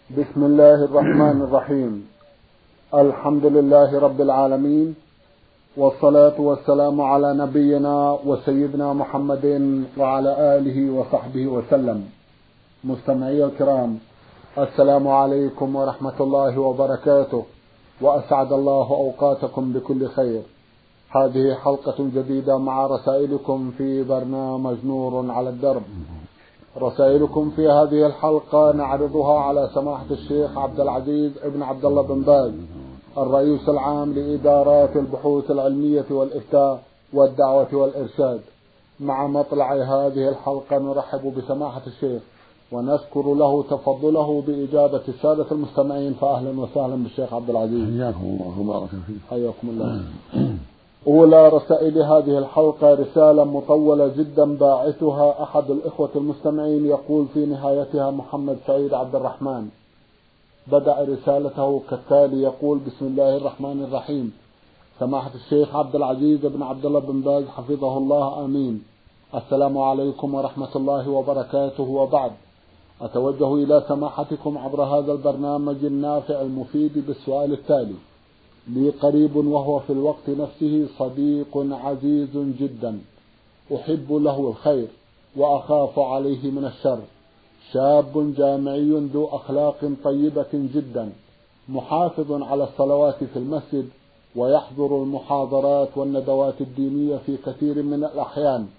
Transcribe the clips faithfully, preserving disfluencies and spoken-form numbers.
بسم الله الرحمن الرحيم. الحمد لله رب العالمين، والصلاة والسلام على نبينا وسيدنا محمد وعلى آله وصحبه وسلم. مستمعي الكرام، السلام عليكم ورحمة الله وبركاته، وأسعد الله أوقاتكم بكل خير. هذه حلقة جديدة مع رسائلكم في برنامج نور على الدرب. رسائلكم في هذه الحلقة نعرضها على سماحة الشيخ عبد العزيز ابن عبد الله بن باز، الرئيس العام لإدارات البحوث العلمية والإفتاء والدعوة والإرشاد. مع مطلع هذه الحلقة نرحب بسماحة الشيخ ونشكر له تفضله بإجابة السادة المستمعين، فأهلا وسهلا بالشيخ عبد العزيز. حياكم الله وبارك فيك. حياكم الله. أولى رسائل هذه الحلقة رسالة مطولة جدا باعثها أحد الإخوة المستمعين، يقول في نهايتها محمد سعيد عبد الرحمن. بدأ رسالته كالتالي، يقول: بسم الله الرحمن الرحيم. سماحة الشيخ عبد العزيز بن عبد الله بن باز حفظه الله آمين. السلام عليكم ورحمة الله وبركاته، وبعد. أتوجه إلى سماحتكم عبر هذا البرنامج النافع المفيد بالسؤال التالي: لي قريب وهو في الوقت نفسه صديق عزيز جدا، أحب له الخير وأخاف عليه من الشر. شاب جامعي ذو أخلاق طيبة جدا، محافظ على الصلوات في المسجد، ويحضر المحاضرات والندوات الدينية في كثير من الأحيان.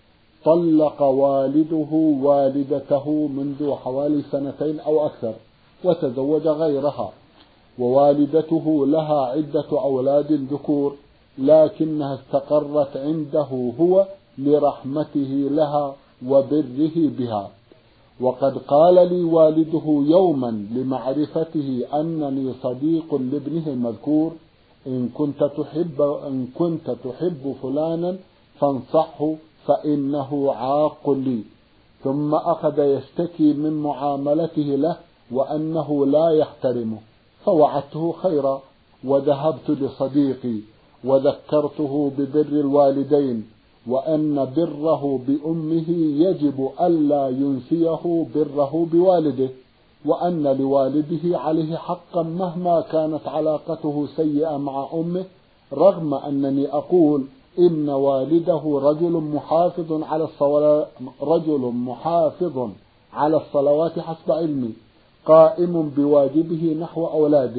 طلق والده والدته منذ حوالي سنتين أو أكثر، وتزوج غيرها، ووالدته لها عدة أولاد ذكور، لكنها استقرت عنده هو لرحمته لها وبره بها. وقد قال لي والده يوما لمعرفته أنني صديق لابنه المذكور: إن كنت تحب إن كنت تحب فلانا فانصحه فإنه عاق لي. ثم أخذ يشتكي من معاملته له وأنه لا يحترمه، فوعدته خيرا وذهبت لصديقي وذكرته ببر الوالدين، وأن بره بأمه يجب ألا ينسيه بره بوالده، وأن لوالده عليه حقا مهما كانت علاقته سيئة مع أمه، رغم أنني أقول إن والده رجل محافظ على الصلوات رجل محافظ على الصلوات حسب علمي، قائم بواجبه نحو أولاده،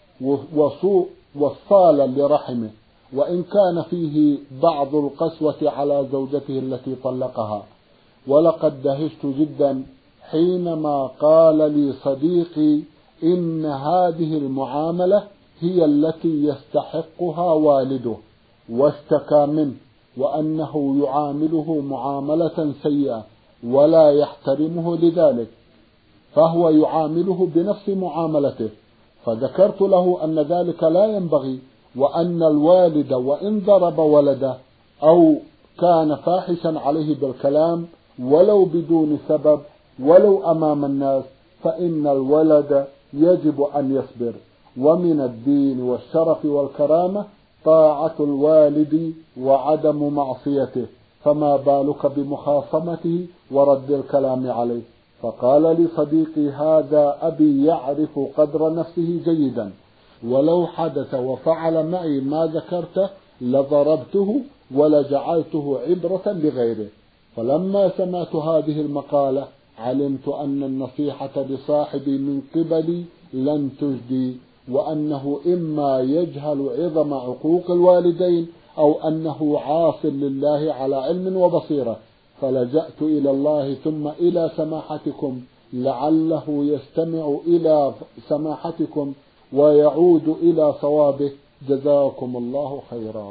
وصوء وصالا لرحمه، وإن كان فيه بعض القسوة على زوجته التي طلقها. ولقد دهشت جدا حينما قال لي صديقي إن هذه المعاملة هي التي يستحقها والده، واشتكى منه، وأنه يعامله معاملة سيئة ولا يحترمه لذلك، فهو يعامله بنفس معاملته. فذكرت له أن ذلك لا ينبغي، وأن الوالد وإن ضرب ولده أو كان فاحشا عليه بالكلام ولو بدون سبب ولو أمام الناس، فإن الولد يجب أن يصبر. ومن الدين والشرف والكرامة طاعة الوالد وعدم معصيته، فما بالك بمخاصمته ورد الكلام عليه. فقال لي صديقي: هذا أبي يعرف قدر نفسه جيدا، ولو حدث وفعل معي ما ذكرته لضربته ولجعلته عبرة لغيره. فلما سمعت هذه المقالة علمت أن النصيحة لصاحبي من قبلي لن تجدي، وأنه إما يجهل عظم عقوق الوالدين أو أنه عاص لله على علم وبصيرة. فلجأت إلى الله ثم إلى سماحتكم لعله يستمع إلى سماحتكم ويعود إلى صوابه. جزاكم الله خيرا.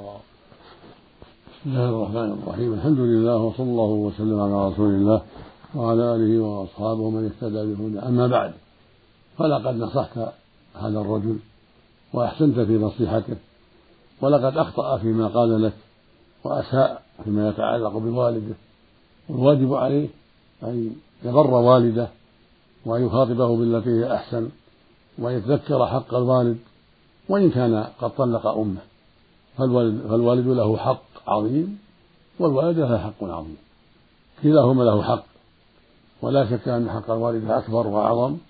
بسم الله الرحمن الرحيم. الحمد لله، وصلى الله وسلم على رسول الله وعلى آله وأصحابه من اهتدى بهداه. أما بعد، فلقد نصحت هذا الرجل وأحسنت في نصيحته، ولقد أخطأ فيما قال لك وأساء فيما يتعلق بوالده، والواجب عليه أن يبر والده وأن يخاطبه بالتي هي أحسن، ويتذكر حق الوالد وإن كان قد طلق أمه، فالوالد, فالوالد له حق عظيم والوالدة لها حق عظيم، كلاهما له حق، ولا شك أن حق الوالد أكبر وأعظم،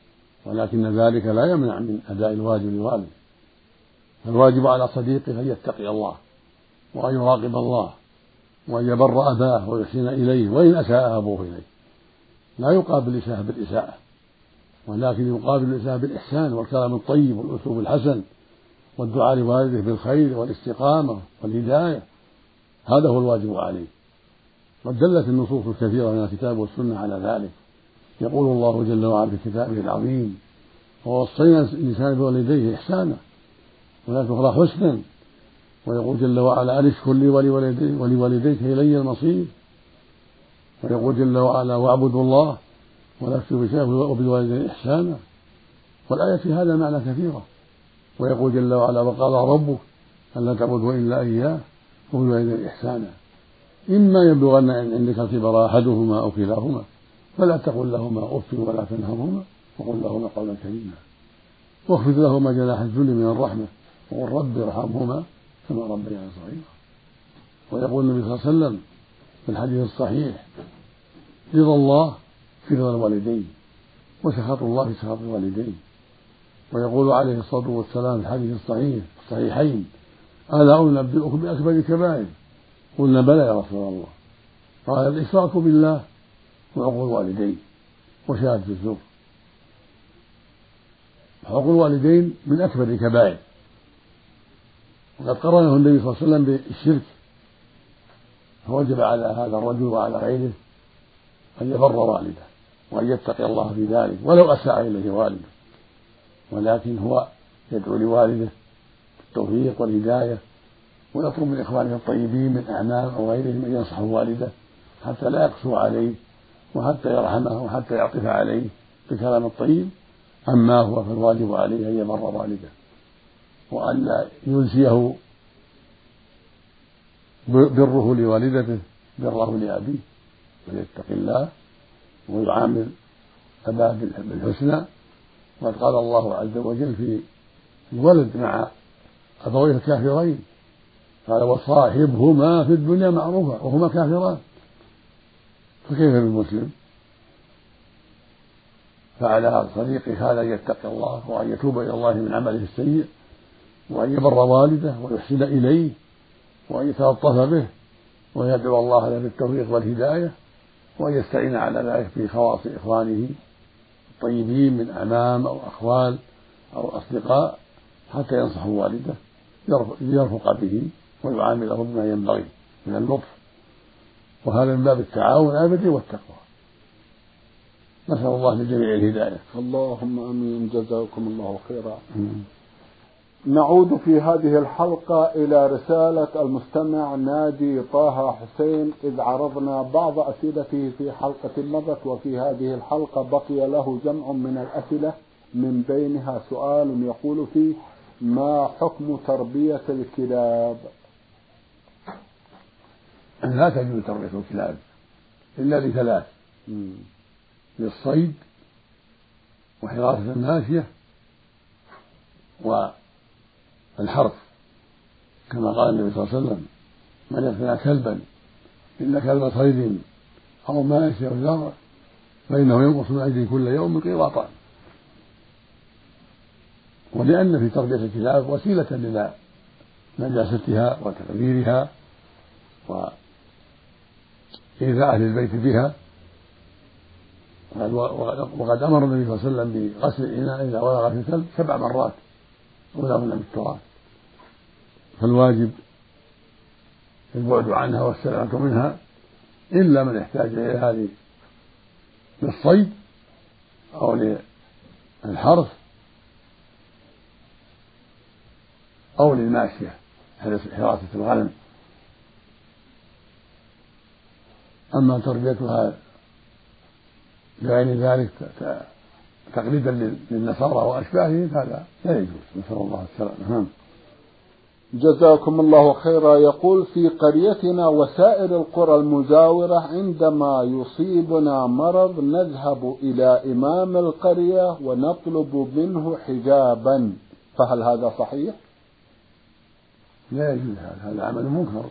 ولكن ذلك لا يمنع من أداء الواجب لوالده. الواجب على صديقه أن يتقي الله وأن يراقب الله وأن يبر أباه ويحسن إليه وإن أساء أبوه إليه. لا يقابل الإساءة بالإساءة، ولكن يقابل الإساءة بالإحسان والكلام الطيب والأسلوب الحسن والدعاء لوالده بالخير والاستقامة والهداية. هذا هو الواجب عليه. قد دلت النصوص الكثيرة من الكتاب والسنة على ذلك. يقول الله جل وعلا في كتابه العظيم: ووصينا الإنسان بوالديه إحسانا ولا تخرى حسنا. ويقول جل وعلا: أن اشكر لي ولوالديك إلي المصير. ويقول جل وعلا: واعبدوا الله ولا تشركوا به وبالوالدين إحسانا. والآية في هذا معنى كثيرة. ويقول جل وعلا: وقال ربك ألا تعبدوا إلا إياه وبالوالدين إحسانا. إما يبلغن عندك الكبر أحدهما أو كلاهما فلا تقل لهما أف ولا تنهرهما وقل لهما قولا كريما واخفض لهما جناح الذل من الرحمة وقل رب ارحمهما كما ربياني صغيرا. ويقول النبي صلى الله عليه وسلم في الحديث الصحيح: رضا الله في رضا الوالدين وسخط الله في سخط الوالدين. ويقول عليه الصلاة والسلام في الحديث الصحيح الصحيحين: ألا أنبئكم بأكبر الكبائر؟ قلنا: بلى يا رسول الله. قال: الإشراك بالله وعقوق الوالدين وشهادة الزور. حقوق الوالدين من أكبر الكبائر، وقد قرنه النبي صلى الله عليه وسلم بالشرك، فوجب على هذا الرجل وعلى غيره أن يبر والده وأن يتقي الله في ذلك ولو أساء إليه والده، ولكن هو يدعو لوالده بالتوفيق والهداية ويطلب من إخوانه الطيبين من أعمام أو غيرهم أن ينصحوا والده حتى لا يقسو عليه وحتى يرحمه وحتى يعطف عليه بالكلام الطيب. أما هو فالواجب عليه أن يبر والده وأن لا ينسيه بره لوالدته بره لأبيه، ويتقي الله ويعامل أباه بالحسنى. وقد قال الله عز وجل في الولد مع أبويه الكافرين: قال: وصاحبهما في الدنيا معروفا وهما كافران. فكيف بالمسلم؟ فعلى صديقه هذا أن يتقي الله وأن يتوب إلى الله من عمله السيء وأن يبر والده ويحسن إليه وأن يتلطف به ويدعو الله له بالتوفيق والهداية وأن يستعين على ذلك في خواص إخوانه الطيبين من أعمام أو أخوال أو أصدقاء حتى ينصحوا والده ليرفق به ويعامله بما ينبغي من اللطف، وهذا من باب التعاون على البر والتقوى. نسأل الله للجميع الهداية. اللهم آمين. جزاكم الله خيرا. نعود في هذه الحلقة إلى رسالة المستمع نادي طه حسين، إذ عرضنا بعض أسئلته في حلقة مضت، وفي هذه الحلقة بقي له جمع من الأسئلة، من بينها سؤال يقول فيه: ما حكم تربية الكلاب؟ لا تجوز تربية الكلاب إلا لثلاث: للصيد وحراسة الماشية والحرث، كما قال النبي صلى الله عليه وسلم: من يقتنع كلبا إلا كلب صيد أو ماشية أو زرع فإنه ينقص من أجله كل يوم قيراطان. ولأن في تربية الكلاب وسيلة إلى نجاستها وتغذيرها وإيذاء أهل البيت بها. وقد أمر النبي صلى الله عليه وسلم بغسل الإناء إذا ولغ في الكلب سبع مرات ولهن بالتراب، فالواجب البعد عنها والسلامة منها إلا من يحتاج إلى هذه للصيد أو للحرث أو للماشية حراسة الغنم. أما تربيتها بغير ذلك تقليدا للنصارى وأشباههم هذا لا يجوز، نسأل الله السلامة. جزاكم الله خيرا. يقول: في قريتنا وسائر القرى المجاورة عندما يصيبنا مرض نذهب إلى إمام القرية ونطلب منه حجابا، فهل هذا صحيح؟ لا يجوز هذا، هذا عمل منكر.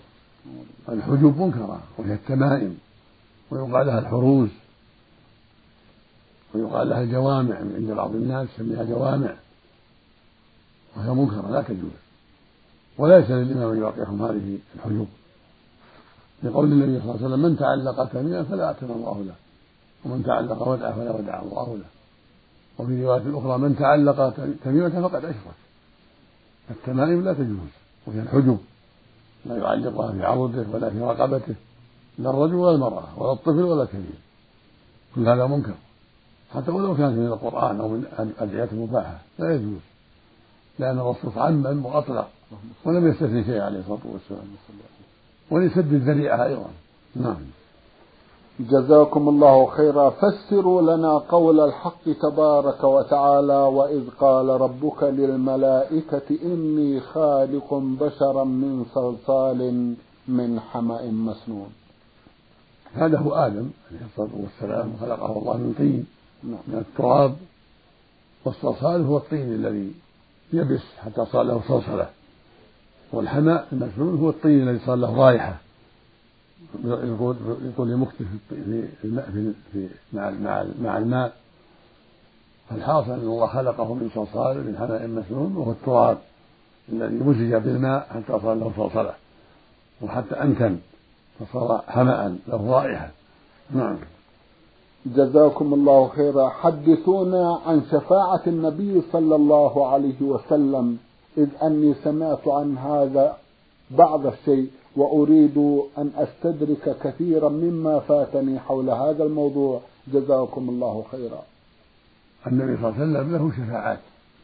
الحجوب منكرة وهي التمائم ويقال لها الحروز، ويقال لها الجوامع عند بعض الناس يسميها جوامع، وهي منكرة لا تجوز، وليس للإمام أن يوقعهم هذه الحجوب، لقول النبي صلى الله عليه وسلم: من تعلق تميما فلا أتم الله له، ومن تعلق ودعا فلا ودع الله له. وفي رواية أخرى: من تعلق تميمة فقد أشرك. التمائم لا تجوز، وهي الحجب، لا يعلقها في عضده ولا في رقبته، لا الرجل ولا المرأة ولا الطفل ولا الكبير، كل هذا منكر، حتى ولو كانت من القرآن أو من الأدعية المباحة لا يجوز، لأن الرسول عمم وأطلق ولم يستثني شيء عليه الصلاة والسلام، وليسد الذريعة أيضا. نعم. جزاكم الله خيرا. فسروا لنا قول الحق تبارك وتعالى: وإذ قال ربك للملائكة إني خالق بشرا من صلصال من حمأ مسنون. هذا هو آدم عليه الصلاة والسلام، خلقه الله من طين من التراب، والصلصال هو الطين الذي يبس حتى صار له صلصلة، والحمأ المسنون هو الطين الذي صار له رائحة يقول يقول لمكتف في الماء في, في مع مع مع الماء. فالحاصل ان الله خلقه من صلصال من حمأ مسنون، وهو التراب الذي مزج بالماء حتى صار له صلصلة، وحتى أنتن فصار حمأ له رائحة. نعم. جزاكم الله خيرا. حدثونا عن شفاعة النبي صلى الله عليه وسلم، إذ أني سمعت عن هذا بعض الشيء وأريد أن أستدرك كثيرا مما فاتني حول هذا الموضوع. جزاكم الله خيرا. النبي صلى الله عليه وسلم له شفاعات،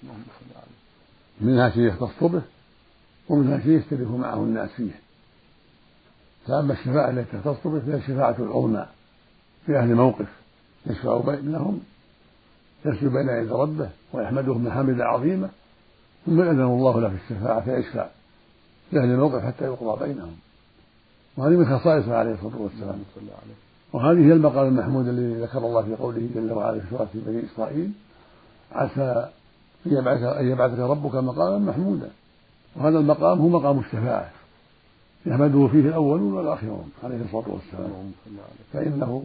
منها شيء يختص به ومنها شيء يشترك معه الناس فيه. فأما الشفاعة التي تختص به فهي الشفاعة العظمى في أهل موقف يشفع بينهم، يسجد بين يدي ربه ويحمدهم محامد عظيمة، ثم يأذن الله له في الشفاعة فيشفع في أهل الموقف حتى يقضى بينهم، وهذه من خصائصه عليه الصلاة والسلام. وهذه هي المقام المحمود الذي ذكر الله في قوله جل وعلا في سورة بني إسرائيل: عسى أن يبعثك ربك مقاما محمودا. وهذا المقام هو مقام الشفاعة يحمده فيه الأولون والآخرون عليه الصلاة والسلام، فإنه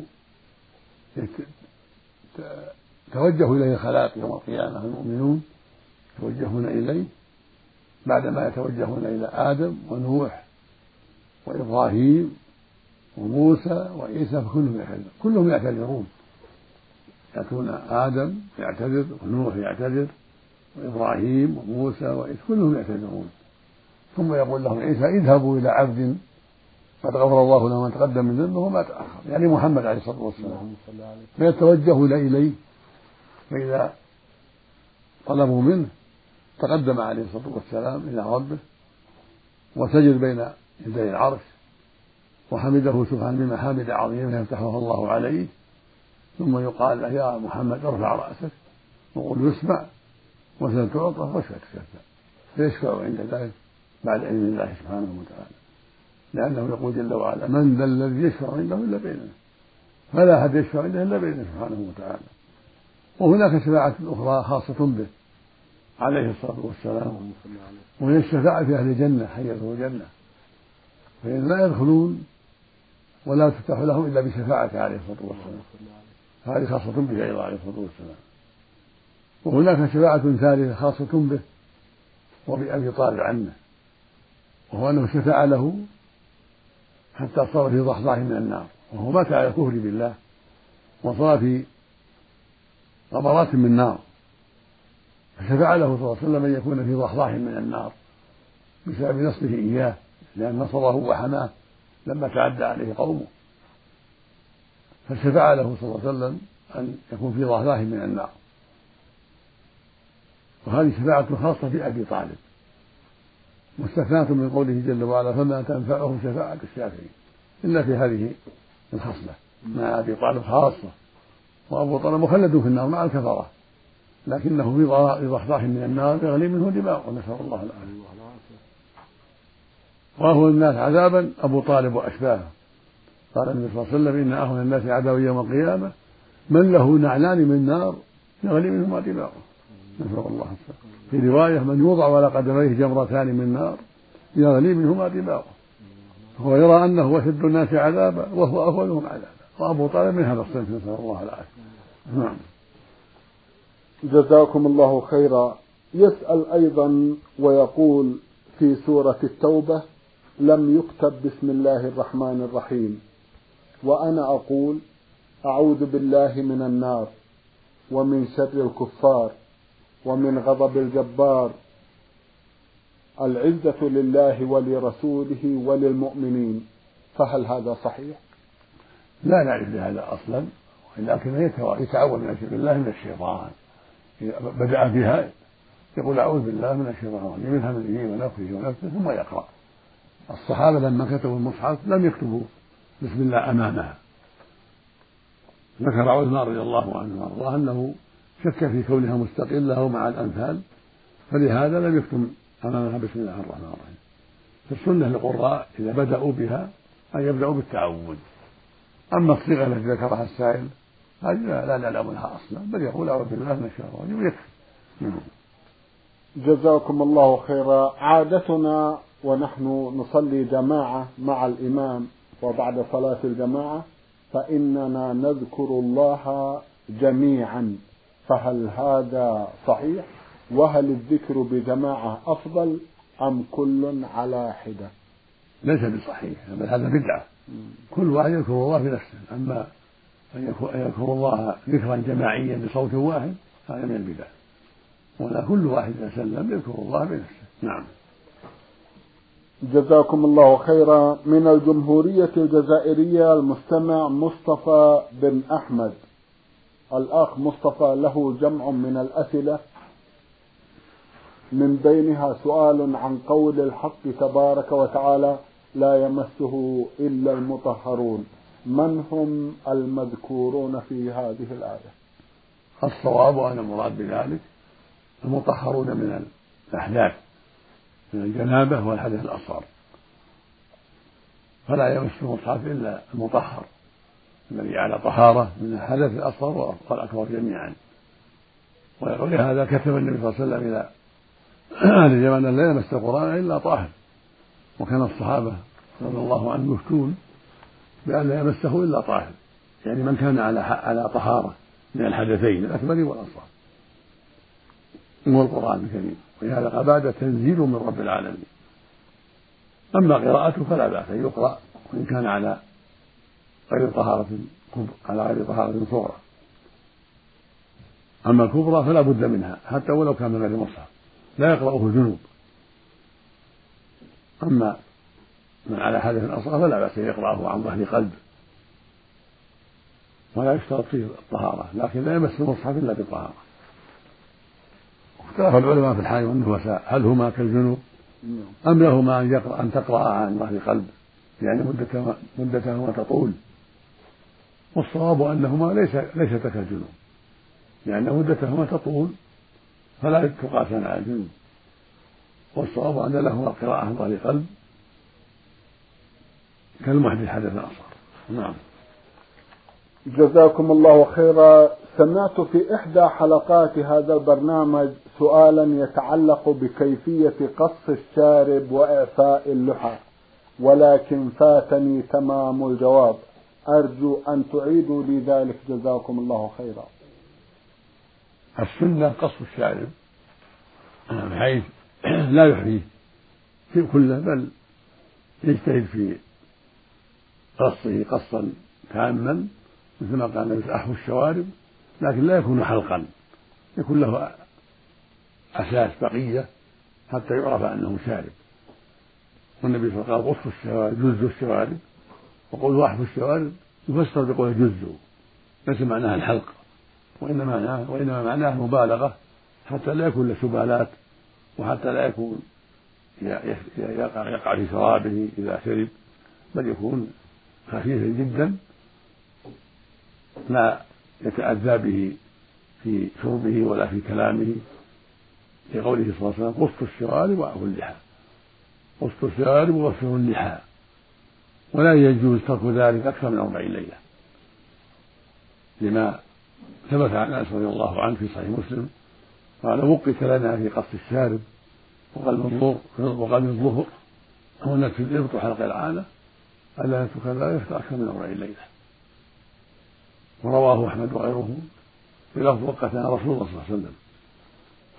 توجه إليه الخلائق يوم القيامة، المؤمنون يتوجهون إليه بعدما يتوجهون إلى آدم ونوح وإبراهيم وموسى وعيسى، فكلهم يعتذر كلهم يعتذرون، يأتون آدم يعتذر ونوح يعتذر وإبراهيم وموسى وعيسى كلهم يعتذرون، ثم يقول لهم عيسى: اذهبوا إلى عبد قد غفر الله له من تقدم من ذنبه وما تأخر، يعني محمد عليه الصلاة والسلام، فيتوجه إليه، فإذا طلبوا منه تقدم عليه الصلاة والسلام إلى ربه وسجد بين يدي العرش وحمده سبحانه بمحامد عظيمة يفتحها الله عليه، ثم يقال له: يا محمد ارفع رأسك وقل يسمع وسل تعطى واشفع تشفع، فيشفع عند ذلك بعد علم الله سبحانه وتعالى، لأنه يقول جل وعلا: من ذا الذي يشفع عنده إلا بإذنه، فلا أحد يشفع عنده إلا بإذنه سبحانه وتعالى. وهناك شفاعة أخرى خاصة به عليه الصلاة والسلام، وهي الشفاعة في أهل الجنة حيث الجنة، فإن لا يدخلون ولا تفتح لهم إلا بشفاعته عليه الصلاة والسلام، هذه خاصة به أيضا عليه الصلاة والسلام. وهناك شفاعة ثالثة خاصة به وبأبي طالب عنه، وهو أنه شفع له حتى صار في ضحضاح من النار، وهو مات على الكفر بالله وصار في غبرات من نار، فشفع له صلى الله عليه وسلم أن يكون في ضحضاح من النار بسبب نصره إياه، لأن نصره وحماه لما تعدى عليه قومه، فشفع له صلى الله عليه وسلم أن يكون في ضحضاح من النار. وهذه شفاعة خاصة بأبي طالب مستثناة من قوله جل وعلا: فما تنفعهم شفاعة الشافعين، إلا في هذه الخصلة مع أبي طالب خاصة، وأبو طالب مخلد في النار مع الكفرة، لكنه في ضحضاح من النار يغلي منه دماغه، نسأل الله العافية. وأهون الناس عذابا أبو طالب وأشباهه، قال النبي صلى الله عليه وسلم: إن أهون الناس عذابا يوم القيامة من له نعلان من نار يغلي منهما دماغه، نسأل الله العافية. في رواية: من يوضع على قدميه جمرتان من نار يغلي منهما دماغه، هو يرى أنه أشد الناس عذابا وهو أهونهم عذابا، وأبو طالب من هذا الصنف، نسأل الله العافية. نعم. جزاكم الله خيرا. يسأل أيضا ويقول في سورة التوبة لم يكتب بسم الله الرحمن الرحيم، وأنا أقول أعوذ بالله من النار ومن شر الكفار ومن غضب الجبار، العزة لله ولرسوله وللمؤمنين، فهل هذا صحيح؟ لا نعرف بهذا أصلا، ولكن يتعوذ من الله من الشيطان. إذا بدأ بها يقول أعوذ بالله من الشيطان من همزه ونفخه ونفسه ثم يقرأ. الصحابة لما كتبوا المصحف لم يكتبوا بسم الله أمامها. ذكر عثمان رضي الله عنه وأرضاه أنه شك في كونها مستقلة مع الأمثال، فلهذا لم يكتب أمامها بسم الله الرحمن الرحيم. فالسنة للقراء إذا بدأوا بها أن يبدأوا بالتعوذ. أما الصيغة التي ذكرها السائل هذه لا نعلم لها أصلا، بل يقول أعوذ بالله من الشيطان ويكفي. جزاكم الله خيرا. عادتنا ونحن نصلي جماعة مع الإمام وبعد صلاة الجماعة فإننا نذكر الله جميعا، فهل هذا صحيح؟ وهل الذكر بجماعة أفضل أم كل على حدة؟ ليس بصحيح، بل هذا بدعة. كل واحد يذكر الله بنفسه، أما أن يذكر الله ذكرا جماعيا بصوت واحد هذا من البدع، ولا كل واحد سلم يذكر الله بنفسه. نعم. جزاكم الله خيرا. من الجمهورية الجزائرية المستمع مصطفى بن أحمد. الأخ مصطفى له جمع من الأسئلة، من بينها سؤال عن قول الحق تبارك وتعالى لا يمسه إلا المطهرون، من هم المذكورون في هذه الآية؟ الصواب أن المراد بذلك المطهرون من الأحداث من الجنابة والحدث الأصغر، فلا يمس المصحف إلا المطهر الذي على طهارة من الحدث الأصغر والأكبر جميعا. ولهذا كتب النبي صلى الله عليه وسلم إلى أهل اليمن لا يمس القرآن إلا طاهر، وكان الصحابة رضي الله عنهم يفتون بأن لا يمسه إلا طاهر، يعني من كان على على طهارة من الحدثين الأكبر والأصغر. هو القرآن الكريم، ولهذا قال بعد تنزيل من رب العالمين. أما قراءته فلا بأس أن يقرأ وإن كان على غير طهارة على غير طهارة صغرى. أما الكبرى فلا بد منها حتى ولو كان من غير مصحف، لا يقرأه الجنوب. أما من على حدث أصغر فلا بأس أن يقرأه عن ظهر قلب، ولا يشترط فيه الطهارة، لكن لا يمس المصحف إلا بطهارة. اختلف العلماء في الحال والنفساء هل هما كالجنوب أم لهما أن, يقرأ أن تقرأ عن ظهر قلب، يعني مدتهما مدتهما تطول. والصواب أنهما ليس ليست كالجنوب، لأن مدتهما تطول فلا تقاسان على الجنوب. والصواب أن لهما القراءة عن ظهر قلب كالمحدث حدث أصغر. نعم. جزاكم الله خيرا. سمعت في إحدى حلقات هذا البرنامج سؤالا يتعلق بكيفية قص الشارب وإعفاء اللحى، ولكن فاتني تمام الجواب، أرجو أن تعيدوا لي ذلك جزاكم الله خيرا. السنة قص الشارب بحيث لا يحريه في كله، بل يجتهد في قصه قصا تاما مثل ما قال النبي أحفو الشوارب، لكن لا يكون حلقا، يكون له أساس بقية حتى يعرف أنه شارب. والنبي صلى الله عليه وسلم قال قصوا الشوارب جزوا الشوارب، وقولوا أحفو الشوارب يفسر بقول جزوا، ليس معناها الحلق، وإنما معناه وإنما معناه مبالغة حتى لا يكون له سبالات، وحتى لا يكون يقع, يقع في شرابه إذا شرب، بل يكون خفيفا جدا لا يتأذى به في شربه ولا في كلامه، لقوله صلى الله عليه وسلم قصوا الشوارب وأعفوا اللحى، قصوا الشوارب ووفروا اللحى، ولا يجوز ترك ذلك أكثر من أربعين ليلة، لما ثبت عن أنس رضي الله عنه في صحيح مسلم قال وقت لنا في قص الشارب وقلب الظهر وقلب الظهر ونكس الإبط وحلق العانة ألا نترك ذلك أكثر من أربعين ليلة. ورواه أحمد وغيره بلفظ وقتنا رسول الله صلى الله عليه وسلم.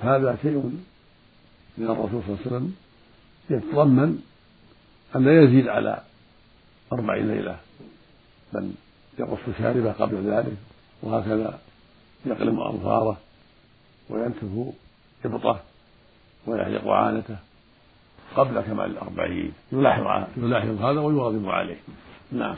هذا شيء من الرسول صلى الله عليه وسلم يتضمن أن لا يزيد على أربعين ليلة، بل يقص شاربه قبل ذلك، وهكذا يقلم أظفاره وينتف إبطه ويحلق عانته قبل كمال الأربعين، يلاحظ يلاحظ هذا ويواظب عليه. نعم.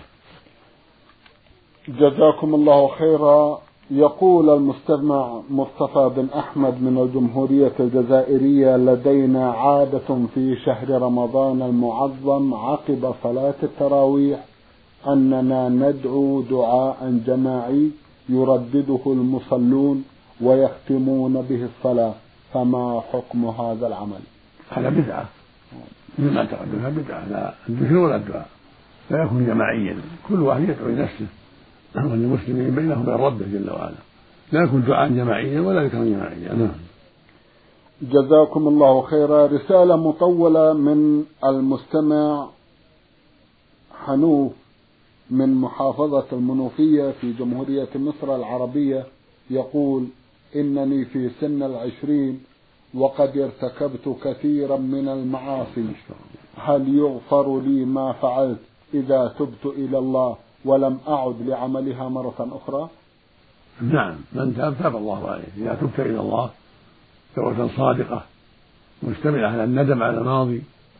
جزاكم الله خيرا. يقول المستمع مصطفى بن أحمد من الجمهورية الجزائرية: لدينا عادة في شهر رمضان المعظم عقب صلاة التراويح أننا ندعو دعاء جماعي يردده المصلون ويختمون به الصلاة، فما حكم هذا العمل؟ هذا بدعة مما تقدمها بدعة، لا الذكر ولا الدعاء، لا يكون جماعيا، كل واحد يدعو لنفسه وللمسلمين بينهم وبين ربه جل وعلا، لا يكون دعاء جماعيا ولا ذكرا جماعيا. نعم. جزاكم الله خيرا. رسالة مطولة من المستمع حنوف من محافظة المنوفية في جمهورية مصر العربية، يقول: إنني في سن العشرين وقد ارتكبت كثيرا من المعاصي، هل يغفر لي ما فعلت إذا تبت إلى الله ولم أعد لعملها مرة أخرى؟ نعم، من تاب تاب الله عليه. إذا تبت إلى الله توبة صادقة مشتملة على الندم على الماضي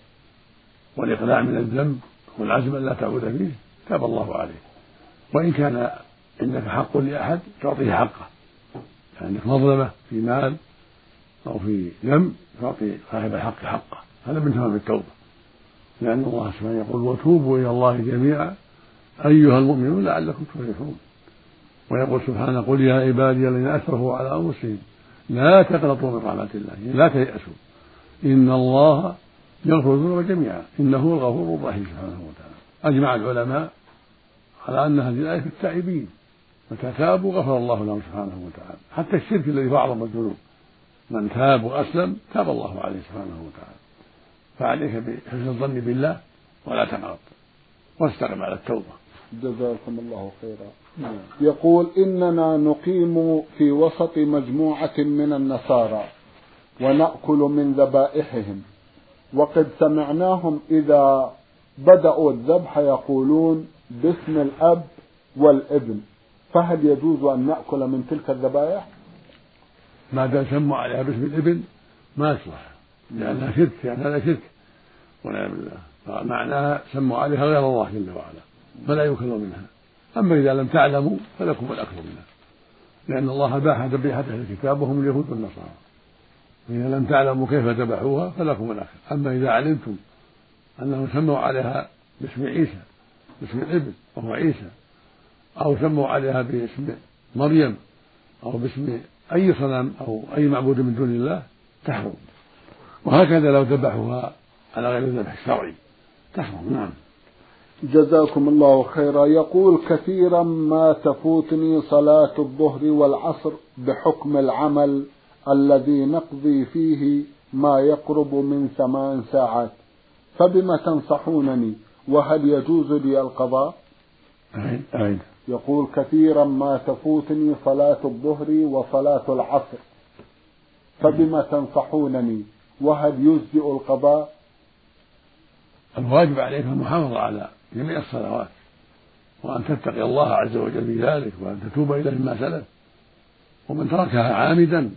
والإقلاع من الذنب والعزم أن لا تعود فيه، تاب الله عليه. وإن كان عندك حق لأحد تعطيه حقه، عندك مظلمة في مال أو في ذنب تعطي صاحب الحق حقه، هذا من تمام التوبة، لأن الله سبحانه يقول: وتوبوا إلى الله جميعا أيها المؤمنون لعلكم تفلحون. ويقول سبحانه: قل يا عبادي الذين أسرفوا على أنفسهم لا تقنطوا من رحمة الله، لا تيأسوا، إن الله يغفر الذنوب جميعا إنه هو الغفور الرحيم سبحانه وتعالى. أجمع العلماء على أن هذه الآية في التائبين، متى تابوا غفر الله لهم سبحانه وتعالى، حتى الشرك الذي هو أعظم الذنوب من تاب وأسلم تاب الله عليه سبحانه وتعالى. فعليك بحسن الظن بالله ولا تقنط واستقم على التوبة. جزاكم الله خيرا. يقول: إننا نقيم في وسط مجموعة من النصارى ونأكل من ذبائحهم، وقد سمعناهم إذا بدأوا الذبح يقولون باسم الأب والابن، فهل يجوز أن نأكل من تلك الذبائح؟ ما دام سموا عليها باسم الابن ما يصلح، لأنها شرك، يعني هذا شرك والعياذ بالله، فمعناها سموا عليها غير الله جل وعلا فلا يؤكل منها. أما إذا لم تعلموا فلكم الأكل منها، لأن الله باح ذبيحة أهل الكتاب وهم اليهود والنصارى، فإذا لم تعلموا كيف ذبحوها فلكم الأكل. أما إذا علمتم أنهم سموا عليها باسم عيسى باسم الابن وهو عيسى، أو سموا عليها باسم مريم أو باسم أي صنم أو أي معبود من دون الله تحرم، وهكذا لو ذبحوها على غير الذبح الشرعي تحرم. نعم. جزاكم الله خيرا. يقول: كثيرا ما تفوتني صلاة الظهر والعصر بحكم العمل الذي نقضي فيه ما يقرب من ثمان ساعات، فبما تنصحونني؟ وهل يجوز لي القضاء؟ أعيد أعيد. يقول: كثيرا ما تفوتني صلاة الظهر وصلاة العصر، فبما تنصحونني؟ وهل يجزئ القضاء؟ الواجب عليك المحافظة على جميع الصلوات، وأن تتقي الله عز وجل في ذلك، وأن تتوب إليه مما سلف. ومن تركها عامدا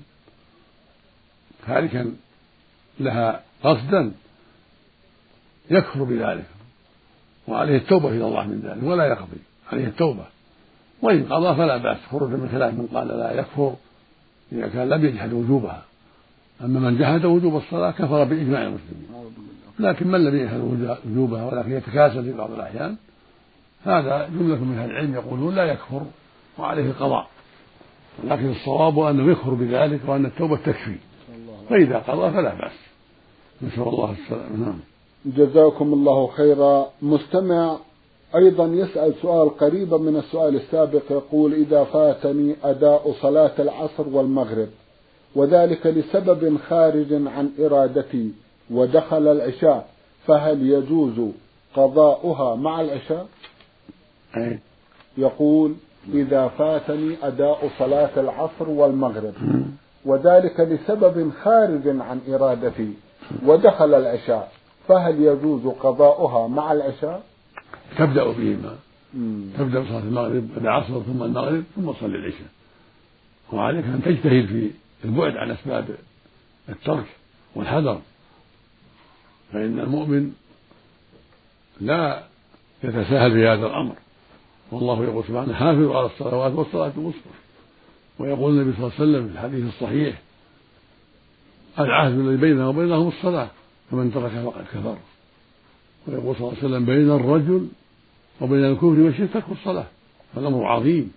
تاركا لها قصدا يكفر بذلك، وعليه التوبة إلى الله من ذلك ولا يقضي، عليه التوبة. وإن قضى فلا بأس، خروج من خلاف من قال لا يكفر إذا كان لم يجحد وجوبها. أما من جحد وجوب الصلاة كفر بإجماع المسلمين، لكن من لم يجحد وجوبها ولكن يتكاسل في بعض الأحيان هذا جملة من أهل العلم يقولون لا يكفر وعليه القضاء، لكن الصواب أنه يكفر بذلك وأن التوبة تكفي، فإذا قضى فلا بأس. نسأل الله السلامة. نعم. جزاكم الله خيرا. مستمع أيضا يسأل سؤال قريبا من السؤال السابق، يقول: إذا فاتني أداء صلاة العصر والمغرب وذلك لسبب خارج عن إرادتي ودخل العشاء، فهل يجوز قضاؤها مع العشاء؟ أي. يقول: إذا فاتني أداء صلاة العصر والمغرب وذلك لسبب خارج عن إرادتي ودخل العشاء، فهل يجوز قضاؤها مع العشاء؟ تبدأ بهما، تبدأ بصلاة المغرب العصر ثم المغرب ثم تصلي العشاء، وعليك أن تجتهد في البعد عن أسباب الترك والحذر، فإن المؤمن لا يتساهل في هذا الأمر، والله يقول سبحانه حافظوا على الصلوات والصلاة الوسطى، ويقول النبي صلى الله عليه وسلم في الحديث الصحيح العهد الذي بيننا وبينهم الصلاة فمن تركها فقد كفر، ويقول صلى الله عليه وسلم بين الرجل وبين الكفر والشرك ترك الصلاة، فالأمر عظيم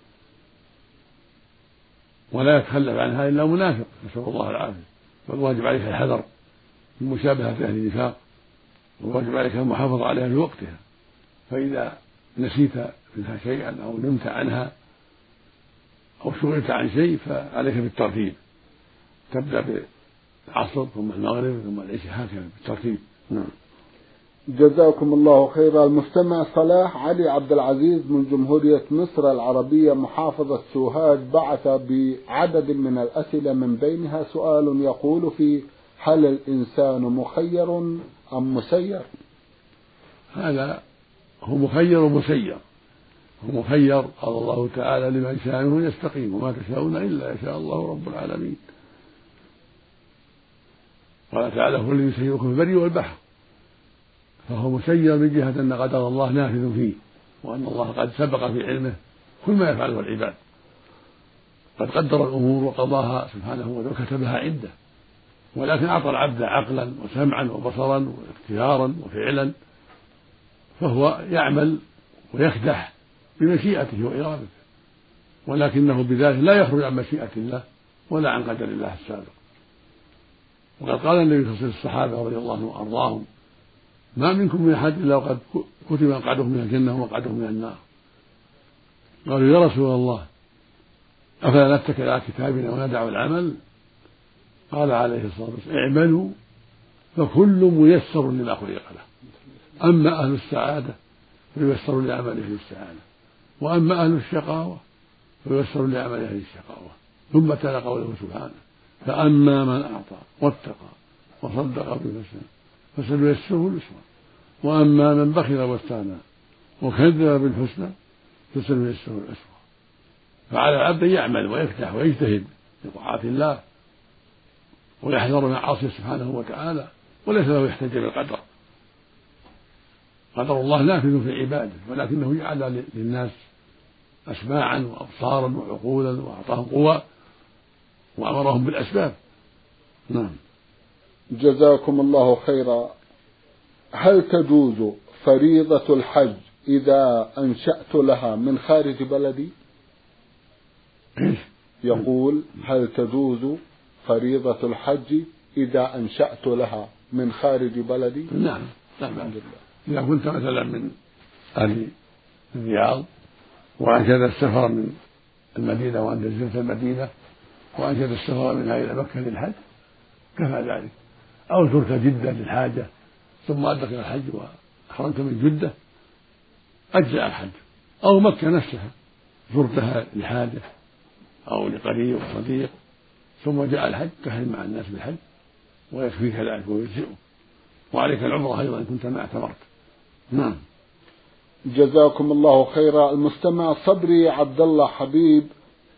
ولا يتخلف عنها إلا منافق، نسأل الله العافية، فالواجب عليك الحذر من مشابهة أهل النفاق، والواجب عليك المحافظة عليها في وقتها، فإذا نسيت منها شيئا أو نمت عنها أو شغلت عن شيء فعليك بالترتيب، تبدأ بالعصر ثم المغرب ثم العشاء هكذا بالترتيب. نعم. جزاكم الله خيرا. المستمع صلاح علي عبد العزيز من جمهورية مصر العربية محافظة سوهاج بعث بعدد من الأسئلة، من بينها سؤال يقول فيه: هل الإنسان مخير أم مسير؟ هذا هو مخير ومسير. هو مخير قال الله تعالى: لمن شاء منه يستقيم وما تشاءون إلا يشاء الله رب العالمين. قال تعالى: هو الذي يسيركم في البر والبحر، فهو مسير من جهة أن قدر الله نافذ فيه، وأن الله قد سبق في علمه كل ما يفعله العباد، قد قدر الأمور وقضاها سبحانه وتعالى وكتبها عنده، ولكن أعطى العبد عقلا وسمعا وبصرا واختيارا وفعلا، فهو يعمل ويخدح بمشيئته وإرادته، ولكنه بذلك لا يخرج عن مشيئة الله ولا عن قدر الله السابق. وقد قال النبي صلى الله عليه وسلم الصحابة رضي الله عنهم وأرضاهم: ما منكم من أحد إلا وقد كتب مقعده من الجنة ومقعده من النار. قالوا: يا رسول الله أفلا نتكل على كتابنا وندع العمل؟ قال عليه الصلاة والسلام: اعملوا فكل ميسر لما خلق له، أما أهل السعادة فييسر لعمل أهل السعادة، وأما أهل الشقاوة فييسر لعمل أهل الشقاوة. ثم تلا قوله سبحانه: فأما من أعطى واتقى وصدق بالحسنى فسنيسره اليسرى، وأما من بخل واستغنى وكذب بالحسنى فسنيسره العسرى. فعلى العبد أن يعمل ويفتح ويجتهد في طاعات الله ويحذر معاصيه سبحانه وتعالى، وليس له يحتج بالقدر. قدر الله نافذ في عباده، ولكنه جعل للناس أسماعا وأبصارا وعقولا وأعطاهم قوى وأمرهم بالأسباب. نعم. جزاكم الله خيرا. هل تجوز فريضة الحج إذا أنشأت لها من خارج بلدي؟ يقول: هل تجوز فريضة الحج إذا أنشأت لها من خارج بلدي؟ نعم. نعم. إذا كنت مثلا من أهل الرياض وأنشد السفر من المدينة وأنت نزلت المدينة وأنشد السفر منها إلى مكة للحج كفى ذلك، أو زرت جدة للحاجة ثم أدرك الحج وأحرمت من جدة أجزأ الحج، أو مكة نفسها زرتها لحاجة أو لقريب وصديق ثم جاء الحج تحرم مع الناس بالحج ويكفيك ذلك ويجزئه، وعليك العمرة أيضا إن كنت ما اعتمرت. نعم. جزاكم الله خيرا. المستمع صبري عبد الله حبيب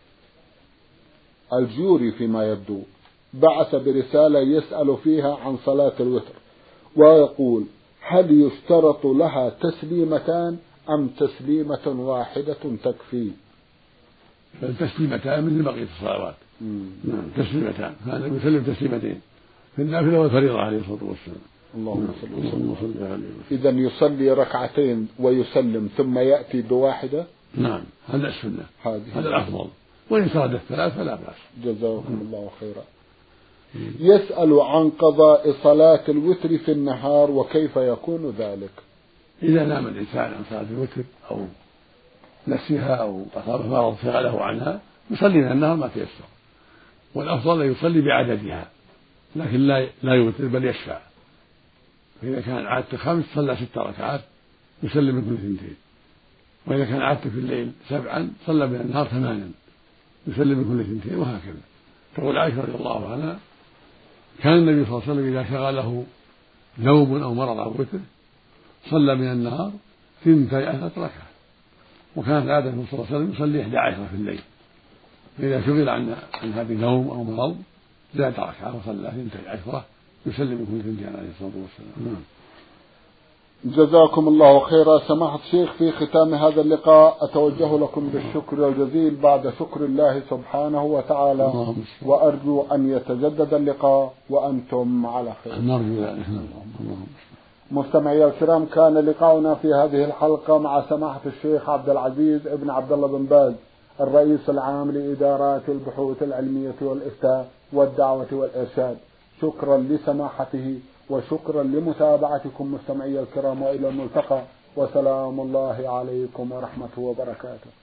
الجوري فيما يبدو بعث برسالة يسأل فيها عن صلاة الوتر، ويقول: هل يشترط لها تسليمتان أم تسليمة واحدة تكفي؟ تسليمتان مثل بقية الصلوات. نعم، تسليمتان، هذا يسلم تسليمتين في النافلة والفريضة عليه الصلاة والسلام. اللهم صل وسلم. إذا يصلي ركعتين ويسلم ثم يأتي بواحدة. نعم، هذا السنة، هذا الأفضل، وإن صاد الثلاث فلا بأس. جزاكم الله خيرا. يسأل عن قضاء صلاة الوتر في النهار وكيف يكون ذلك؟ إذا نام الإنسان عن صلاة الوتر أو نسيها أو أصابه مرض شغله عنها يصلي النهار ما تيسر، والأفضل أن يصلي بعددها، لكن لا لا يوتر بل يشفع. فإذا كان عادته خمس صلى ست ركعات يسلم من كل اثنتين، وإذا كان عادته في الليل سبعا صلى من النهار ثمانا يسلم من كل اثنتين، وهكذا. تقول عائشة رضي الله عنها كان النبي صلى الله عليه وسلم إذا شغله نوم أو مرض أو وتر صلى من النهار ثنتي عشرة ركعة، وكانت عادة صلى الله عليه وسلم يصلي إحدى عشرة في الليل، فإذا شغل عن عن هذه نوم أو مرض زاد ركعة وصلى ثنتي عشرة يسلم من ثنتين عليه الصلاة والسلام. جزاكم الله خيرا. سماحة الشيخ، في ختام هذا اللقاء أتوجه لكم بالشكر الجزيل بعد شكر الله سبحانه وتعالى، وأرجو أن يتجدد اللقاء وأنتم على خير. نرجو ذلك. مستمعي الكرام، كان لقاؤنا في هذه الحلقة مع سماحة الشيخ عبد العزيز ابن عبد الله بن باز، الرئيس العام لإدارات البحوث العلمية والإفتاء والدعوة والإرشاد. شكرا لسماحته وشكرا لمتابعتكم مستمعي الكرام، وإلى الملتقى، وسلام الله عليكم ورحمته وبركاته.